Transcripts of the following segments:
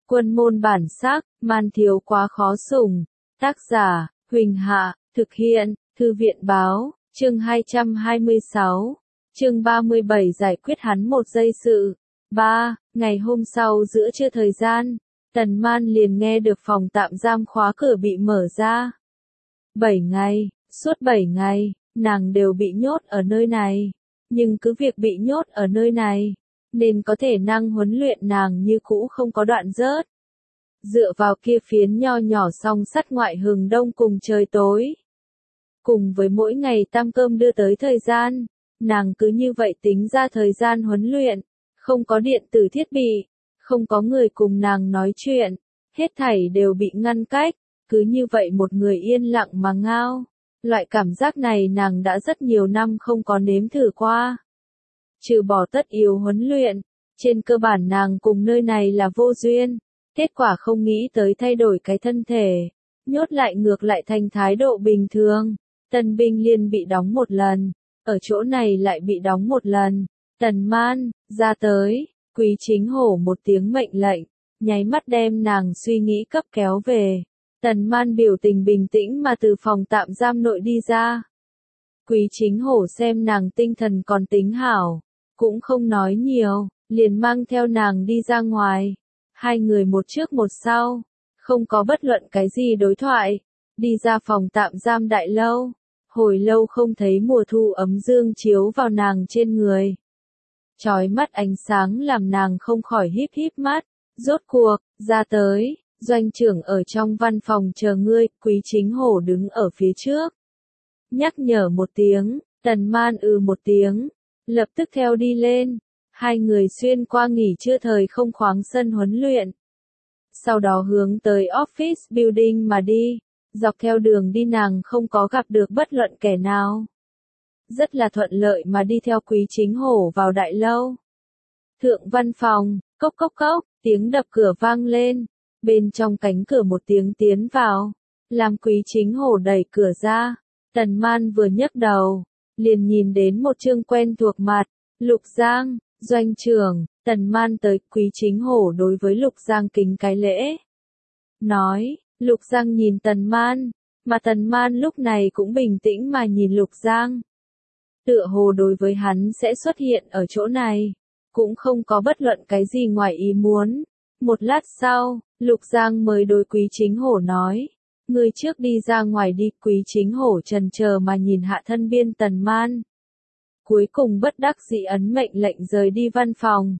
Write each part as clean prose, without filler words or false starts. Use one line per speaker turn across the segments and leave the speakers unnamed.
Quân môn bản sắc, man thiếu quá khó sủng. Tác giả, Huỳnh Hạ, thực hiện, Thư viện báo, chương 226, chương 37 giải quyết hắn một giây sự. 3. Ngày hôm sau giữa trưa thời gian, Tần Man liền nghe được phòng tạm giam khóa cửa bị mở ra. 7 ngày, suốt 7 ngày, nàng đều bị nhốt ở nơi này. Nhưng cứ việc bị nhốt ở nơi này, nên có thể năng huấn luyện nàng như cũ không có đoạn rớt. Dựa vào kia phiến nho nhỏ song sắt ngoại hừng đông cùng trời tối. Cùng với mỗi ngày tam cơm đưa tới thời gian, nàng cứ như vậy tính ra thời gian huấn luyện, không có điện tử thiết bị, không có người cùng nàng nói chuyện, hết thảy đều bị ngăn cách, cứ như vậy một người yên lặng mà ngao. Loại cảm giác này nàng đã rất nhiều năm không có nếm thử qua. Trừ bỏ tất yếu huấn luyện, trên cơ bản nàng cùng nơi này là vô duyên, kết quả không nghĩ tới thay đổi cái thân thể, nhốt lại ngược lại thành thái độ bình thường. Tần binh liền bị đóng một lần, ở chỗ này lại bị đóng một lần. Tần Man, ra tới, Quý Chính Hổ một tiếng mệnh lệnh, nháy mắt đem nàng suy nghĩ cấp kéo về. Tần Man biểu tình bình tĩnh mà từ phòng tạm giam nội đi ra. Quý Chính Hổ xem nàng tinh thần còn tính hảo, cũng không nói nhiều, liền mang theo nàng đi ra ngoài. Hai người một trước một sau, không có bất luận cái gì đối thoại, đi ra phòng tạm giam đại lâu. Hồi lâu không thấy mùa thu ấm dương chiếu vào nàng trên người. Chói mắt ánh sáng làm nàng không khỏi híp híp mắt. Rốt cuộc, ra tới, doanh trưởng ở trong văn phòng chờ ngươi. Quý Chính Hổ đứng ở phía trước. Nhắc nhở một tiếng, Tần Man một tiếng, lập tức theo đi lên. Hai người xuyên qua nghỉ trưa thời không khoáng sân huấn luyện. Sau đó hướng tới office building mà đi. Dọc theo đường đi nàng không có gặp được bất luận kẻ nào. Rất là thuận lợi mà đi theo Quý Chính Hổ vào đại lâu. Thượng văn phòng, cốc cốc cốc, tiếng đập cửa vang lên. Bên trong cánh cửa một tiếng tiến vào. Làm Quý Chính Hổ đẩy cửa ra. Tần Man vừa nhấc đầu, liền nhìn đến một trương quen thuộc mặt. Lục Giang, doanh trưởng. Tần Man tới. Quý Chính Hổ đối với Lục Giang kính cái lễ. Nói. Lục Giang nhìn Tần Man, mà Tần Man lúc này cũng bình tĩnh mà nhìn Lục Giang. Tựa hồ đối với hắn sẽ xuất hiện ở chỗ này, cũng không có bất luận cái gì ngoài ý muốn. Một lát sau, Lục Giang mới đối Quý Chính Hổ nói, người trước đi ra ngoài đi. Quý Chính Hổ chần chờ mà nhìn hạ thân biên Tần Man. Cuối cùng bất đắc dĩ ấn mệnh lệnh rời đi văn phòng.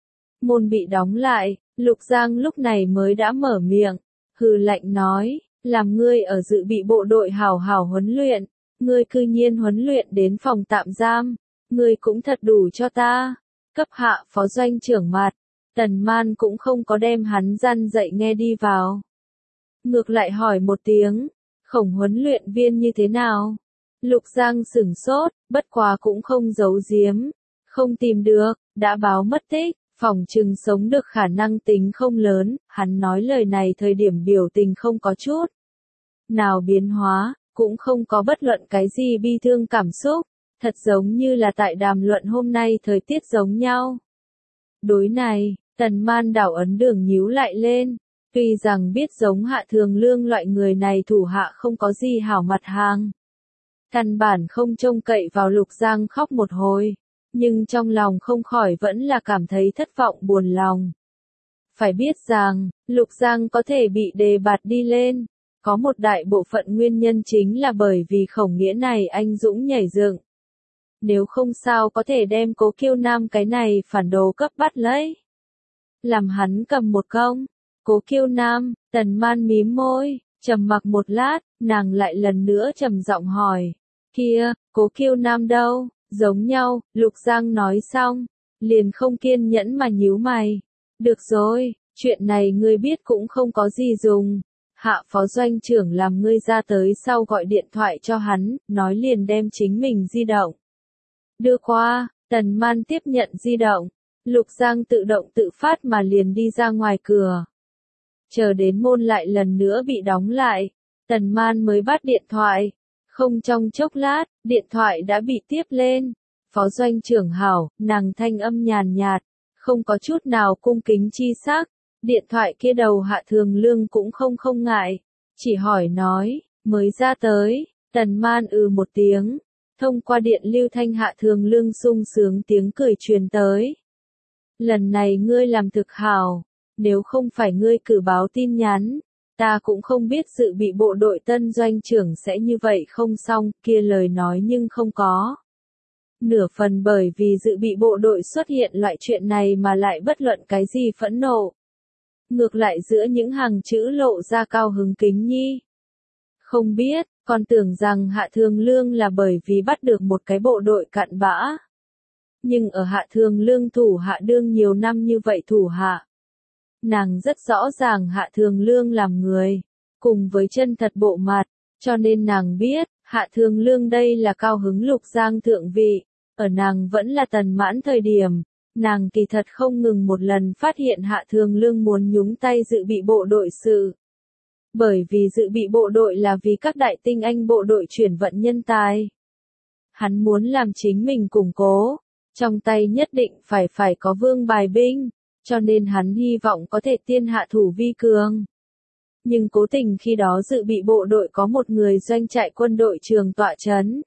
Môn bị đóng lại, Lục Giang lúc này mới đã mở miệng. Hừ lạnh nói, làm ngươi ở dự bị bộ đội hảo hảo huấn luyện, ngươi cư nhiên huấn luyện đến phòng tạm giam, ngươi cũng thật đủ cho ta. Cấp hạ phó doanh trưởng mặt, Tần Man cũng không có đem hắn răn dạy nghe đi vào. Ngược lại hỏi một tiếng, Khổng huấn luyện viên như thế nào? Lục Giang sửng sốt, bất quá cũng không giấu giếm, không tìm được, đã báo mất tích. Phỏng chừng sống được khả năng tính không lớn. Hắn nói lời này thời điểm biểu tình không có chút nào biến hóa, cũng không có bất luận cái gì bi thương cảm xúc, thật giống như là tại đàm luận hôm nay thời tiết giống nhau. Đối này, Tần Man đảo ấn đường nhíu lại lên, tuy rằng biết giống Hạ Thường Lương loại người này thủ hạ không có gì hảo mặt hàng, căn bản không trông cậy vào Lục Giang khóc một hồi. Nhưng trong lòng không khỏi vẫn là cảm thấy thất vọng buồn lòng. Phải biết rằng, Lục Giang có thể bị đề bạt đi lên, có một đại bộ phận nguyên nhân chính là bởi vì Khổng Nghĩa này anh dũng nhảy dựng. Nếu không sao có thể đem Cố Kiêu Nam cái này phản đồ cấp bắt lấy. Làm hắn cầm một công. Cố Kiêu Nam, Tần Man mím môi, trầm mặc một lát, nàng lại lần nữa trầm giọng hỏi. Kia, Cố Kiêu Nam đâu? Giống nhau, Lục Giang nói xong, liền không kiên nhẫn mà nhíu mày. Được rồi, chuyện này ngươi biết cũng không có gì dùng. Hạ phó doanh trưởng làm ngươi ra tới sau gọi điện thoại cho hắn, nói liền đem chính mình di động đưa qua. Tần Man tiếp nhận di động. Lục Giang tự động tự phát mà liền đi ra ngoài cửa. Chờ đến môn lại lần nữa bị đóng lại, Tần Man mới bắt điện thoại. Không trong chốc lát, điện thoại đã bị tiếp lên. Phó doanh trưởng hảo, nàng thanh âm nhàn nhạt, không có chút nào cung kính chi sắc. Điện thoại kia đầu Hạ Thường Lương cũng không ngại, chỉ hỏi nói, mới ra tới, Tần Man một tiếng, thông qua điện lưu thanh Hạ Thường Lương sung sướng tiếng cười truyền tới. Lần này ngươi làm thực hảo, nếu không phải ngươi cử báo tin nhắn, ta cũng không biết dự bị bộ đội tân doanh trưởng sẽ như vậy không xong, kia lời nói nhưng không có. Nửa phần bởi vì dự bị bộ đội xuất hiện loại chuyện này mà lại bất luận cái gì phẫn nộ. Ngược lại giữa những hàng chữ lộ ra cao hứng kính nhi. Không biết, còn tưởng rằng Hạ Thường Lương là bởi vì bắt được một cái bộ đội cặn bã. Nhưng ở Hạ Thường Lương thủ hạ đương nhiều năm như vậy thủ hạ. Nàng rất rõ ràng Hạ Thường Lương làm người, cùng với chân thật bộ mặt, cho nên nàng biết, Hạ Thường Lương đây là cao hứng Lục Giang thượng vị, ở nàng vẫn là Tần Mãn thời điểm, nàng kỳ thật không ngừng một lần phát hiện Hạ Thường Lương muốn nhúng tay dự bị bộ đội sự. Bởi vì dự bị bộ đội là vì các đại tinh anh bộ đội chuyển vận nhân tài. Hắn muốn làm chính mình củng cố, trong tay nhất định phải có vương bài binh, cho nên hắn hy vọng có thể tiên hạ thủ vi cường. Nhưng cố tình khi đó dự bị bộ đội có một người doanh trại quân đội trường tọa chấn.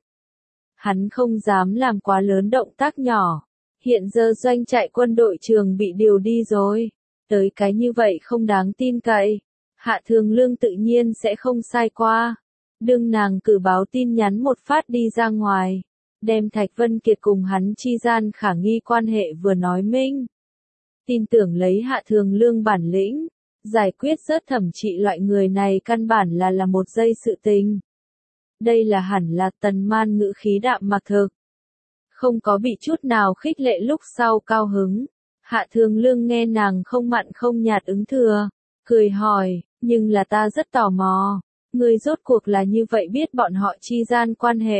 Hắn không dám làm quá lớn động tác nhỏ. Hiện giờ doanh trại quân đội trường bị điều đi rồi. Tới cái như vậy không đáng tin cậy. Hạ Thường Lương tự nhiên sẽ không sai qua. Đương nàng cử báo tin nhắn một phát đi ra ngoài. Đem Thạch Vân Kiệt cùng hắn chi gian khả nghi quan hệ vừa nói minh. Tin tưởng lấy Hạ Thường Lương bản lĩnh. Giải quyết rớt Thẩm Trị loại người này căn bản là một giây sự tình. Đây là hẳn là Tần Man ngữ khí đạm mạc thực. Không có bị chút nào khích lệ lúc sau cao hứng. Hạ Thường Lương nghe nàng không mặn không nhạt ứng thừa. Cười hỏi, nhưng là ta rất tò mò. Ngươi rốt cuộc là như vậy biết bọn họ chi gian quan hệ.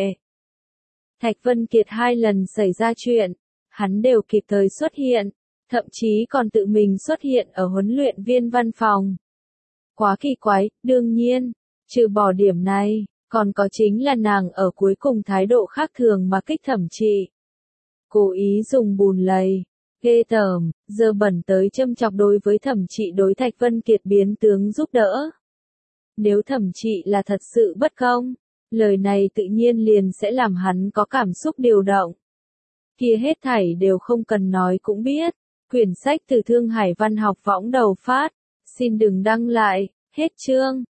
Thạch Vân Kiệt 2 lần xảy ra chuyện. Hắn đều kịp thời xuất hiện. Thậm chí còn tự mình xuất hiện ở huấn luyện viên văn phòng. Quá kỳ quái, đương nhiên. Trừ bỏ điểm này, còn có chính là nàng ở cuối cùng thái độ khác thường mà kích Thẩm Trị. Cố ý dùng bùn lầy, ghê tởm, dơ bẩn tới châm chọc đối với Thẩm Trị đối Thạch Vân Kiệt biến tướng giúp đỡ. Nếu Thẩm Trị là thật sự bất công, lời này tự nhiên liền sẽ làm hắn có cảm xúc điều động. Kia hết thảy đều không cần nói cũng biết. Quyển sách từ Thương Hải Văn học võng đầu phát. Xin đừng đăng lại, hết chương.